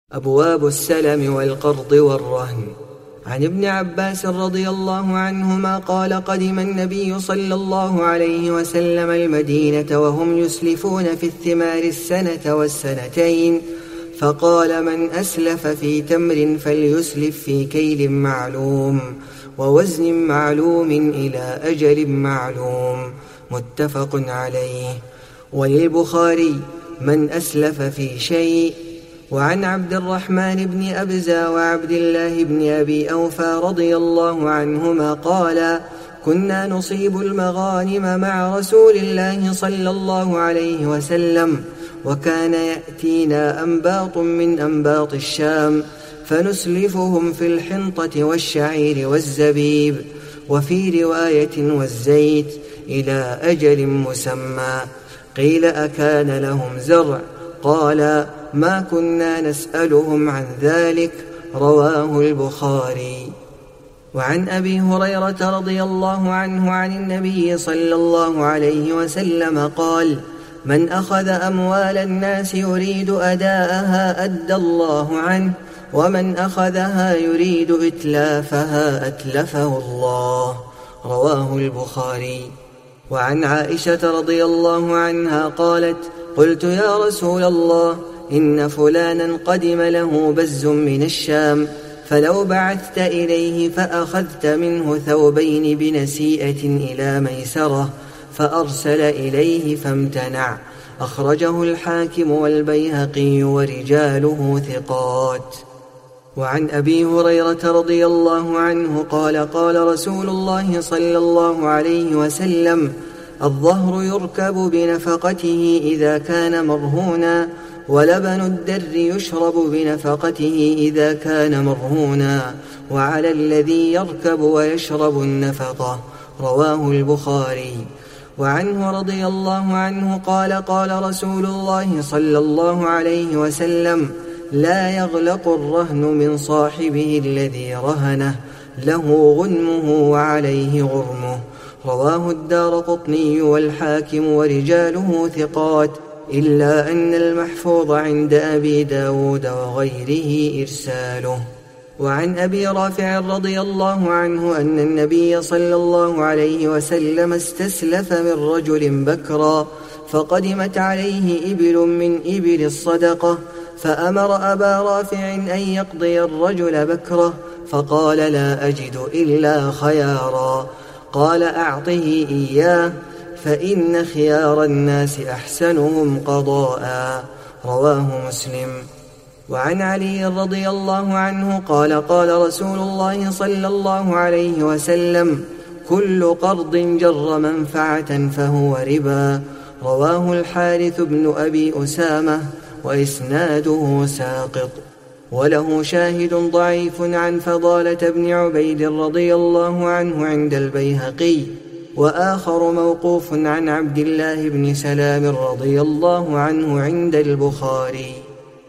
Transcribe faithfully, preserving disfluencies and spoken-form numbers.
أبواب السلم والقرض والرهن. عن ابن عباس رضي الله عنهما قال: قدم النبي صلى الله عليه وسلم المدينة وهم يسلفون في الثمار السنة والسنتين، فقال: من أسلف في تمر فليسلف في كيل معلوم ووزن معلوم إلى أجل معلوم. متفق عليه. وللبخاري: من أسلف في شيء. وعن عبد الرحمن بن أبزة وعبد الله بن أبي أوفى رضي الله عنهما قال: كنا نصيب المغانم مع رسول الله صلى الله عليه وسلم، وكان يأتينا أنباط من أنباط الشام فنسلفهم في الحنطة والشعير والزبيب، وفي رواية والزيت، إلى أجل مسمى. قيل: أكان لهم زرع؟ قال: ما كنا نسألهم عن ذلك. رواه البخاري. وعن أبي هريرة رضي الله عنه عن النبي صلى الله عليه وسلم قال: من أخذ أموال الناس يريد أداءها أدى الله عنه، ومن أخذها يريد إتلافها أتلفه الله. رواه البخاري. وعن عائشة رضي الله عنها قالت: قلت: يا رسول الله، إن فلانا قدم له بز من الشام، فلو بعثت إليه فأخذت منه ثوبين بنسيئة إلى ميسرة، فأرسل إليه فامتنع. أخرجه الحاكم والبيهقي ورجاله ثقات. وعن أبي هريرة رضي الله عنه قال: قال رسول الله صلى الله عليه وسلم: الظهر يركب بنفقته إذا كان مرهونا، ولبن الدر يشرب بنفقته إذا كان مرهونا، وعلى الذي يركب ويشرب النفقة. رواه البخاري. وعنه رضي الله عنه قال: قال رسول الله صلى الله عليه وسلم: لا يغلق الرهن من صاحبه الذي رهنه، له غنمه وعليه غرمه. رواه الدارقطني والحاكم ورجاله ثقات، إلا أن المحفوظ عند أبي داود وغيره إرساله. وعن أبي رافع رضي الله عنه أن النبي صلى الله عليه وسلم استسلف من رجل بكرا، فقدمت عليه إبل من إبل الصدقة، فأمر أبا رافع أن يقضي الرجل بكره، فقال: لا أجد إلا خيارا. قال: أعطه إياه، فإن خيار الناس أحسنهم قضاء. رواه مسلم. وعن علي رضي الله عنه قال: قال رسول الله صلى الله عليه وسلم: كل قرض جر منفعة فهو ربا. رواه الحارث بن أبي أسامة، وإسناده ساقط، وله شاهد ضعيف عن فضالة بن عبيد رضي الله عنه عند البيهقي، وآخر موقوف عن عبد الله بن سلام رضي الله عنه عند البخاري.